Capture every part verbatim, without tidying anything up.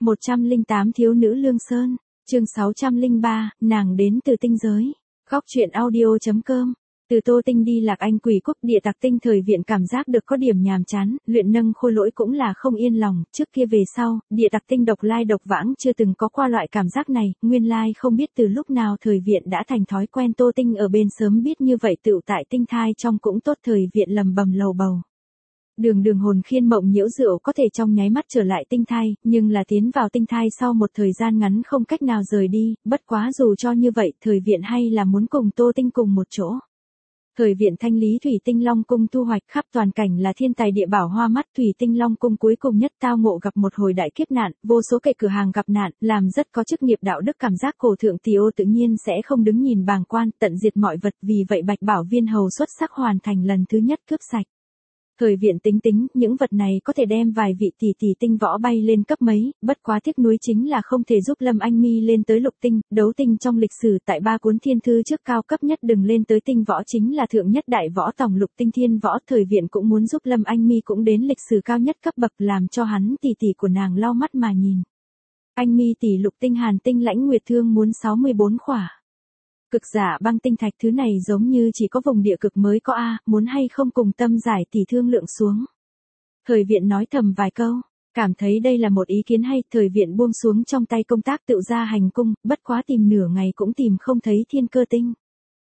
một trăm lẻ tám Thiếu nữ Lương Sơn, chương sáu trăm lẻ ba, nàng đến từ tinh giới. Góc truyện audio.com. Từ Tô Tinh đi Lạc Anh Quỷ Quốc địa tặc tinh thời viện cảm giác được có điểm nhàm chán, luyện nâng khôi lỗi cũng là không yên lòng, trước kia về sau, địa tặc tinh độc lai độc vãng chưa từng có qua loại cảm giác này, nguyên lai không biết từ lúc nào thời viện đã thành thói quen Tô Tinh ở bên sớm biết như vậy tựu tại tinh thai trong cũng tốt thời viện lầm bầm lầu bầu. Đường đường hồn khiên mộng nhiễu rượu có thể trong nháy mắt trở lại tinh thai, nhưng là tiến vào tinh thai sau một thời gian ngắn không cách nào rời đi, bất quá dù cho như vậy thời viện hay là muốn cùng Tô Tinh cùng một chỗ. Thời viện thanh lý Thủy Tinh Long Cung thu hoạch khắp toàn cảnh là thiên tài địa bảo hoa mắt. Thủy Tinh Long Cung cuối cùng nhất tao ngộ gặp một hồi đại kiếp nạn, vô số kệ cửa hàng gặp nạn, làm rất có chức nghiệp đạo đức cảm giác cổ thượng tỷ ô tự nhiên sẽ không đứng nhìn bàng quan, tận diệt mọi vật, vì vậy Bạch Bảo Viên hầu xuất sắc hoàn thành lần thứ nhất cướp sạch. Thời viện tính tính, những vật này có thể đem vài vị tỷ tỷ tinh võ bay lên cấp mấy, bất quá tiếc nuối chính là không thể giúp Lâm Anh Mi lên tới lục tinh, đấu tinh trong lịch sử tại ba cuốn thiên thư trước cao cấp nhất đừng lên tới tinh võ chính là thượng nhất đại võ tòng lục tinh thiên võ. Thời viện cũng muốn giúp Lâm Anh Mi cũng đến lịch sử cao nhất cấp bậc làm cho hắn tỷ tỷ của nàng lau mắt mà nhìn. Anh Mi tỷ lục tinh hàn tinh lãnh nguyệt thương muốn sáu mươi bốn khỏa. Cực giả băng tinh thạch thứ này giống như chỉ có vùng địa cực mới có a, muốn hay không cùng Tâm Giải tỷ thương lượng xuống. Thời viện nói thầm vài câu, cảm thấy đây là một ý kiến hay, thời viện buông xuống trong tay công tác tự ra hành cung, bất quá tìm nửa ngày cũng tìm không thấy thiên cơ tinh.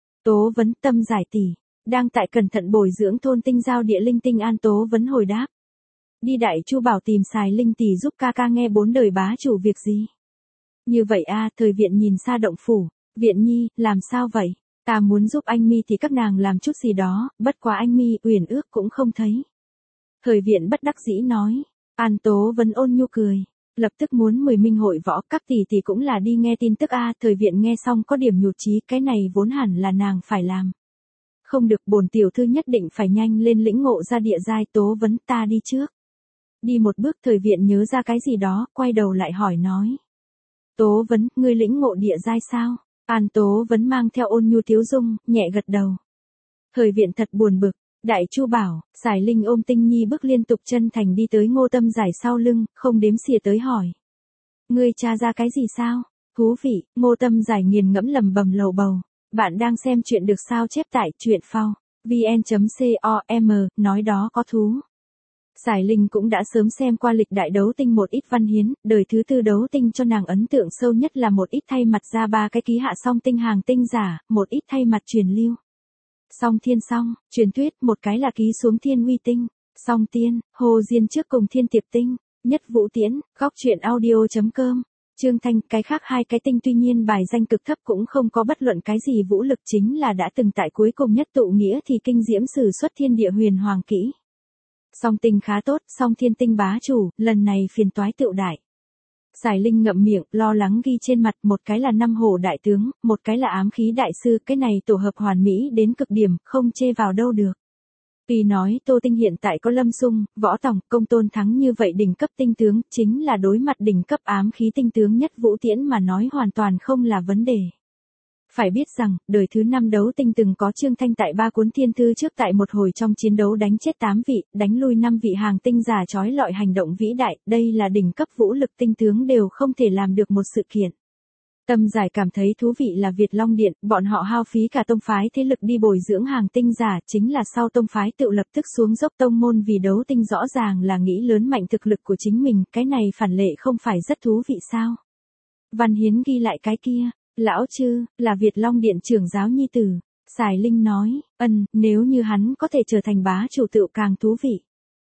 Tố vấn Tâm Giải tỷ, đang tại cẩn thận bồi dưỡng thôn tinh giao địa linh tinh an tố vấn hồi đáp. Đi Đại Chu bảo tìm xài linh tỷ giúp ca ca nghe bốn đời bá chủ việc gì. Như vậy a, thời viện nhìn xa động phủ. Viện nhi, làm sao vậy? Ta muốn giúp anh Mi thì các nàng làm chút gì đó, bất quá anh Mi Uyển ước cũng không thấy. Thời viện bất đắc dĩ nói. An Tố Vấn ôn nhu cười, lập tức muốn mời minh hội võ, các tỷ tỷ cũng là đi nghe tin tức a. Thời viện nghe xong có điểm nhụt chí, cái này vốn hẳn là nàng phải làm. Không được, bổn tiểu thư nhất định phải nhanh lên lĩnh ngộ ra địa giai. Tố Vấn, ta đi trước. Đi một bước, thời viện nhớ ra cái gì đó, quay đầu lại hỏi nói. Tố Vấn, ngươi lĩnh ngộ địa giai sao? An Tố Vấn mang theo ôn nhu thiếu dung, nhẹ gật đầu. Thời viện thật buồn bực, Đại Chu bảo, Sải Linh ôm Tinh Nhi bước liên tục chân thành đi tới Ngô Tâm Giải sau lưng, không đếm xỉa tới hỏi. Ngươi tra ra cái gì sao? Thú vị, Ngô Tâm Giải nghiền ngẫm lầm bầm lầu bầu. Bạn đang xem chuyện được sao chép tại truyện phao, vn.com, nói đó có thú. Sải Linh cũng đã sớm xem qua lịch đại đấu tinh một ít văn hiến, đời thứ tư đấu tinh cho nàng ấn tượng sâu nhất là một ít thay mặt ra ba cái ký hạ song tinh hàng tinh giả, một ít thay mặt truyền lưu. Song thiên song, truyền thuyết, một cái là ký xuống thiên uy tinh, song tiên, hồ diên trước cùng thiên tiệp tinh, nhất vũ tiễn, góc truyện audio.com. Trương Thanh, cái khác hai cái tinh tuy nhiên bài danh cực thấp cũng không có bất luận cái gì vũ lực, chính là đã từng tại cuối cùng nhất tụ nghĩa thì kinh diễm sử xuất thiên địa huyền hoàng kỹ. Song tinh khá tốt, song thiên tinh bá chủ, lần này phiền toái tựu đại. Sải Linh ngậm miệng, lo lắng ghi trên mặt, một cái là năm hổ đại tướng, một cái là ám khí đại sư, cái này tổ hợp hoàn mỹ đến cực điểm, không chê vào đâu được. Tuy nói Tô Tinh hiện tại có Lâm Xung, Võ Tòng, Công Tôn Thắng như vậy đỉnh cấp tinh tướng, chính là đối mặt đỉnh cấp ám khí tinh tướng nhất Vũ Tiễn mà nói hoàn toàn không là vấn đề. Phải biết rằng, đời thứ năm đấu tinh từng có Trương Thanh tại ba cuốn thiên thư trước tại một hồi trong chiến đấu đánh chết tám vị, đánh lui năm vị hàng tinh giả trói lọi hành động vĩ đại, đây là đỉnh cấp vũ lực tinh tướng đều không thể làm được một sự kiện. Tâm Giải cảm thấy thú vị là Việt Long Điện, bọn họ hao phí cả tông phái thế lực đi bồi dưỡng hàng tinh giả, chính là sau tông phái tự lập tức xuống dốc tông môn vì đấu tinh rõ ràng là nghĩ lớn mạnh thực lực của chính mình, cái này phản lệ không phải rất thú vị sao? Văn hiến ghi lại cái kia. Lão Chư, là Việt Long Điện trưởng giáo nhi tử. Sải Linh nói, ân, nếu như hắn có thể trở thành bá chủ tự càng thú vị.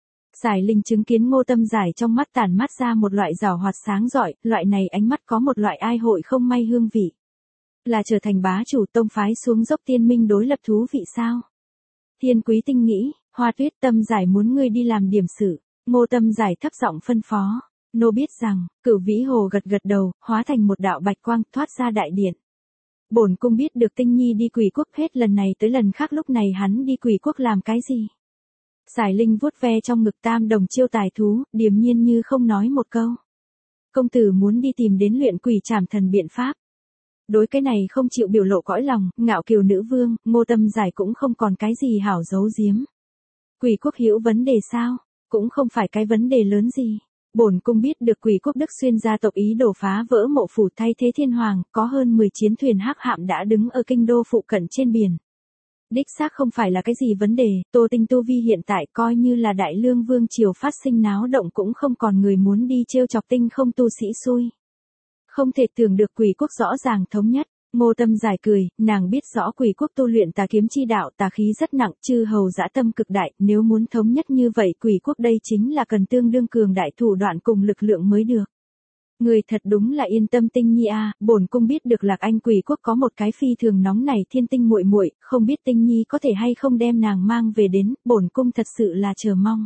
Sải Linh chứng kiến Ngô Tâm Giải trong mắt tản mát ra một loại giảo hoạt sáng rọi, loại này ánh mắt có một loại ai hội không may hương vị. Là trở thành bá chủ tông phái xuống dốc tiên minh đối lập thú vị sao? Thiên Quý Tinh nghĩ, Hoa Tuyết, Tâm Giải muốn ngươi đi làm điểm sự. Ngô Tâm Giải thấp giọng phân phó. Nô biết rằng, Cửu Vĩ Hồ gật gật đầu, hóa thành một đạo bạch quang thoát ra đại điện. Bổn cung biết được Tinh Nhi đi Quỷ Quốc, hết lần này tới lần khác lúc này hắn đi Quỷ Quốc làm cái gì? Sải Linh vuốt ve trong ngực tam đồng chiêu tài thú, điềm nhiên như không nói một câu. Công tử muốn đi tìm đến luyện quỷ trảm thần biện pháp. Đối cái này không chịu biểu lộ cõi lòng, ngạo kiều nữ vương, Ngô Tâm Giải cũng không còn cái gì hảo giấu giếm. Quỷ Quốc hữu vấn đề sao? Cũng không phải cái vấn đề lớn gì. bổn cung biết được Quỷ Quốc Đức Xuyên gia tộc ý đổ phá vỡ mộ phủ thay thế thiên hoàng, có hơn mười chiến thuyền hắc hạm đã đứng ở kinh đô phụ cận trên biển. Đích xác không phải là cái gì vấn đề, Tô Tinh tu vi hiện tại coi như là đại lương vương triều phát sinh náo động cũng không còn người muốn đi trêu chọc tinh không tu sĩ xui. Không thể tưởng được Quỷ Quốc rõ ràng thống nhất. Ngô Tâm giải cười, nàng biết rõ Quỷ Quốc tu luyện tà kiếm chi đạo, tà khí rất nặng, chư hầu dã tâm cực đại, nếu muốn thống nhất như vậy Quỷ Quốc đây chính là cần tương đương cường đại thủ đoạn cùng lực lượng mới được. Người thật đúng là yên tâm Tinh Nhi a, bổn cung biết được Lạc Anh Quỷ Quốc có một cái phi thường nóng này thiên tinh muội muội, không biết Tinh Nhi có thể hay không đem nàng mang về đến, bổn cung thật sự là chờ mong.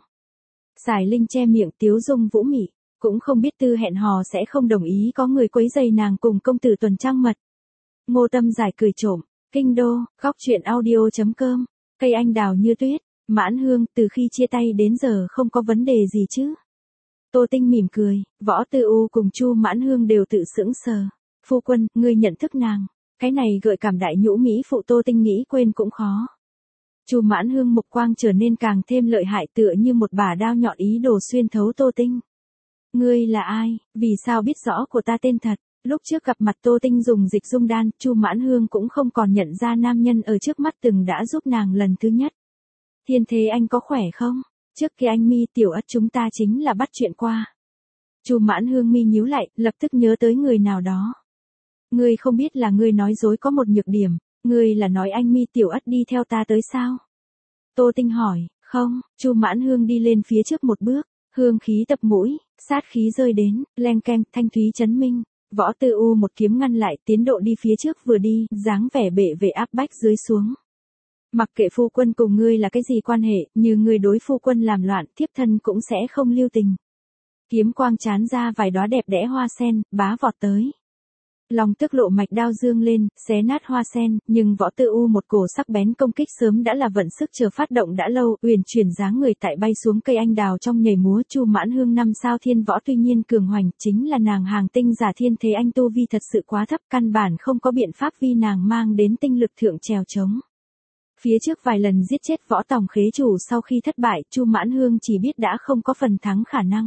Sải Linh che miệng tiếu dung vũ mị, cũng không biết Tư hẹn hò sẽ không đồng ý có người quấy rầy nàng cùng công tử tuần trăng mật. Ngô Tâm giải cười trộm, kinh đô, góc truyện audio chấm com, cây anh đào như tuyết, Mãn Hương, từ khi chia tay đến giờ không có vấn đề gì chứ? Tô Tinh mỉm cười, Võ Tư U cùng Chu Mãn Hương đều tự sững sờ. Phu quân, ngươi nhận thức nàng, cái này gợi cảm đại nhũ Mỹ phụ Tô Tinh nghĩ quên cũng khó. Chu Mãn Hương mục quang trở nên càng thêm lợi hại tựa như một bả đao nhọn ý đồ xuyên thấu Tô Tinh. Ngươi là ai, vì sao biết rõ của ta tên thật? Lúc trước gặp mặt Tô Tinh dùng dịch dung đan, Chu Mãn Hương cũng không còn nhận ra nam nhân ở trước mắt từng đã giúp nàng lần thứ nhất. Thiên Thế anh có khỏe không? Trước kia anh mi tiểu ất chúng ta chính là bắt chuyện qua. Chu Mãn Hương mi nhíu lại, lập tức nhớ tới người nào đó. Ngươi không biết là ngươi nói dối có một nhược điểm, ngươi là nói anh mi tiểu ất đi theo ta tới sao? Tô Tinh hỏi, không, Chu Mãn Hương đi lên phía trước một bước, hương khí tập mũi, sát khí rơi đến, leng keng, thanh thúy chấn minh. Võ Tư U một kiếm ngăn lại, tiến độ đi phía trước vừa đi, dáng vẻ bệ vệ áp bách dưới xuống. Mặc kệ phu quân cùng ngươi là cái gì quan hệ, như ngươi đối phu quân làm loạn, thiếp thân cũng sẽ không lưu tình. Kiếm quang chán ra vài đóa đẹp đẽ hoa sen, bá vọt tới. Lòng tức lộ mạch đao dương lên, xé nát hoa sen, nhưng Võ Tư U một cổ sắc bén công kích sớm đã là vận sức chờ phát động đã lâu, uyển chuyển dáng người tại bay xuống cây anh đào trong nhảy múa. Chu Mãn Hương năm sao thiên võ tuy nhiên cường hoành, chính là nàng hàng tinh giả Thiên Thế anh tu vi thật sự quá thấp, căn bản không có biện pháp vi nàng mang đến tinh lực thượng trèo trống. Phía trước vài lần giết chết Võ Tòng Khế chủ sau khi thất bại, Chu Mãn Hương chỉ biết đã không có phần thắng khả năng.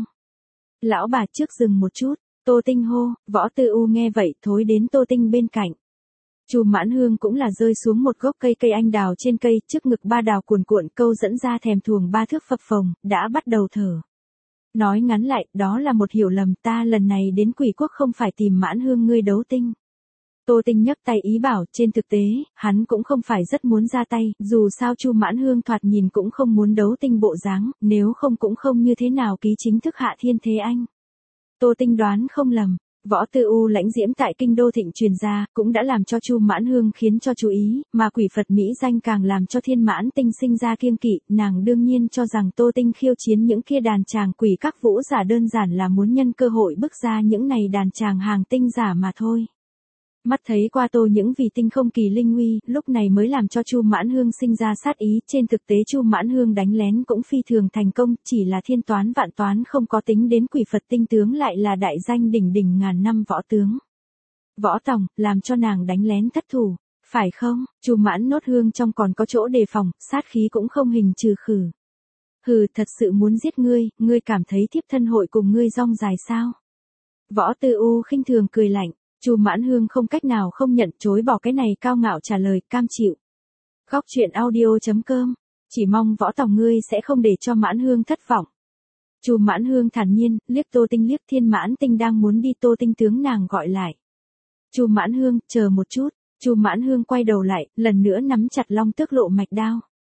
Lão bà trước dừng một chút. Tô Tinh hô, Võ Tư U nghe vậy thối đến Tô Tinh bên cạnh. Chu Mãn Hương cũng là rơi xuống một gốc cây cây anh đào trên cây, trước ngực ba đào cuồn cuộn câu dẫn ra thèm thuồng ba thước phập phồng, đã bắt đầu thở. Nói ngắn lại, đó là một hiểu lầm, ta lần này đến Quỷ Quốc không phải tìm Mãn Hương ngươi đấu tinh. Tô Tinh nhấc tay ý bảo, trên thực tế, hắn cũng không phải rất muốn ra tay, dù sao Chu Mãn Hương thoạt nhìn cũng không muốn đấu tinh bộ dáng, nếu không cũng không như thế nào ký chính thức hạ Thiên Thế anh. Tô Tinh đoán không lầm, Võ Tư U lãnh diễm tại kinh đô thịnh truyền ra, cũng đã làm cho Chu Mãn Hương khiến cho chú ý, mà quỷ Phật Mỹ danh càng làm cho Thiên Mãn Tinh sinh ra kiêng kỵ, nàng đương nhiên cho rằng Tô Tinh khiêu chiến những kia đàn chàng quỷ các vũ giả đơn giản là muốn nhân cơ hội bức ra những này đàn chàng hàng tinh giả mà thôi. Mắt thấy qua Tô những vì tinh không kỳ linh uy, lúc này mới làm cho Chu Mãn Hương sinh ra sát ý, trên thực tế Chu Mãn Hương đánh lén cũng phi thường thành công, chỉ là thiên toán vạn toán không có tính đến quỷ Phật tinh tướng lại là đại danh đỉnh đỉnh ngàn năm võ tướng. Võ Tòng, làm cho nàng đánh lén thất thủ, phải không? Chu Mãn Nốt Hương trong còn có chỗ đề phòng, sát khí cũng không hình trừ khử. Hừ, thật sự muốn giết ngươi, ngươi cảm thấy thiếp thân hội cùng ngươi rong dài sao? Võ Tư U khinh thường cười lạnh. Chu Mãn Hương không cách nào không nhận, chối bỏ cái này cao ngạo trả lời, cam chịu. Góc truyện audio chấm com, chỉ mong Võ Tòng ngươi sẽ không để cho Mãn Hương thất vọng. Chu Mãn Hương thản nhiên, liếc Tô Tinh liếc, Thiên Mãn Tinh đang muốn đi, Tô Tinh tướng nàng gọi lại. Chu Mãn Hương, chờ một chút. Chu Mãn Hương quay đầu lại, lần nữa nắm chặt long tước lộ mạch đao.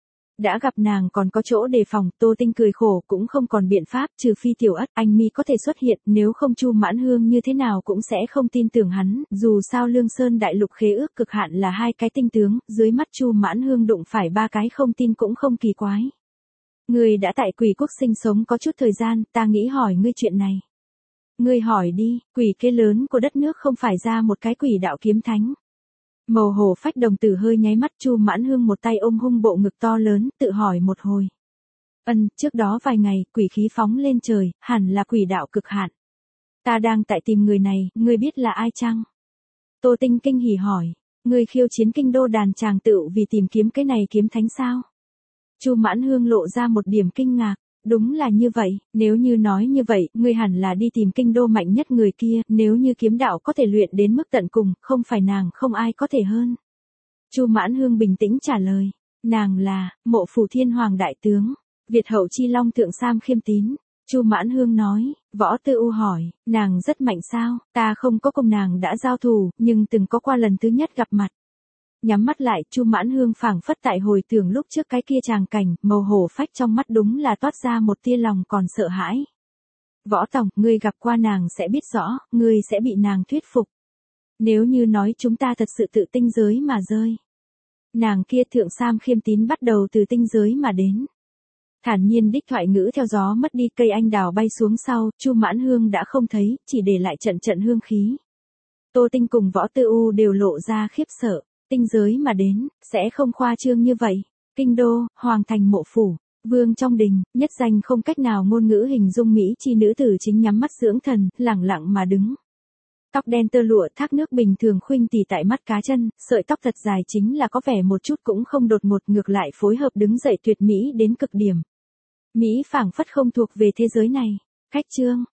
Đã gặp nàng còn có chỗ đề phòng, Tô Tinh cười khổ, cũng không còn biện pháp, trừ phi tiểu ất anh mi có thể xuất hiện, nếu không Chu Mãn Hương như thế nào cũng sẽ không tin tưởng hắn, dù sao Lương Sơn đại lục khế ước cực hạn là hai cái tinh tướng, dưới mắt Chu Mãn Hương đụng phải ba cái không tin cũng không kỳ quái. Ngươi đã tại Quỷ Quốc sinh sống có chút thời gian, ta nghĩ hỏi ngươi chuyện này. Ngươi hỏi đi, quỷ kế lớn của đất nước không phải ra một cái quỷ đạo kiếm thánh. Màu hổ phách đồng tử hơi nháy mắt, Chu Mãn Hương một tay ôm hung bộ ngực to lớn, tự hỏi một hồi. Ân, trước đó vài ngày, quỷ khí phóng lên trời, hẳn là quỷ đạo cực hạn. Ta đang tại tìm người này, ngươi biết là ai chăng? Tô Tinh kinh hỉ hỏi, ngươi khiêu chiến kinh đô đàn chàng tự vì tìm kiếm cái này kiếm thánh sao? Chu Mãn Hương lộ ra một điểm kinh ngạc, Đúng là như vậy, nếu như nói như vậy, ngươi hẳn là đi tìm kinh đô mạnh nhất người kia, nếu như kiếm đạo có thể luyện đến mức tận cùng, không phải nàng không ai có thể hơn. Chu Mãn Hương bình tĩnh trả lời, nàng là, Mộ Phủ Thiên Hoàng đại tướng, Việt hậu chi long thượng Sam Khiêm Tín. Chu Mãn Hương nói, Võ Tư U hỏi, nàng rất mạnh sao, ta không có cùng nàng đã giao thủ, nhưng từng có qua lần thứ nhất gặp mặt. Nhắm mắt lại, Chu Mãn Hương phảng phất tại hồi tưởng lúc trước cái kia tràng cảnh, màu hổ phách trong mắt đúng là toát ra một tia lòng còn sợ hãi. Võ Tổng, ngươi gặp qua nàng sẽ biết rõ, ngươi sẽ bị nàng thuyết phục. Nếu như nói chúng ta thật sự tự tinh giới mà rơi. Nàng kia thượng Sam Khiêm Tín bắt đầu từ tinh giới mà đến. Thản nhiên đích thoại ngữ theo gió mất đi, cây anh đào bay xuống sau, Chu Mãn Hương đã không thấy, chỉ để lại trận trận hương khí. Tô Tinh cùng Võ Tư U đều lộ ra khiếp sợ, tinh giới mà đến, sẽ không khoa trương như vậy. Kinh đô, hoàng thành Mộ Phủ, vương trong đình, nhất danh không cách nào ngôn ngữ hình dung mỹ chi nữ tử chính nhắm mắt dưỡng thần, lẳng lặng mà đứng. Tóc đen tơ lụa thác nước bình thường khuynh tỉ tại mắt cá chân, sợi tóc thật dài chính là có vẻ một chút cũng không đột ngột, ngược lại phối hợp đứng dậy tuyệt mỹ đến cực điểm. Mỹ phảng phất không thuộc về thế giới này. Khách trương,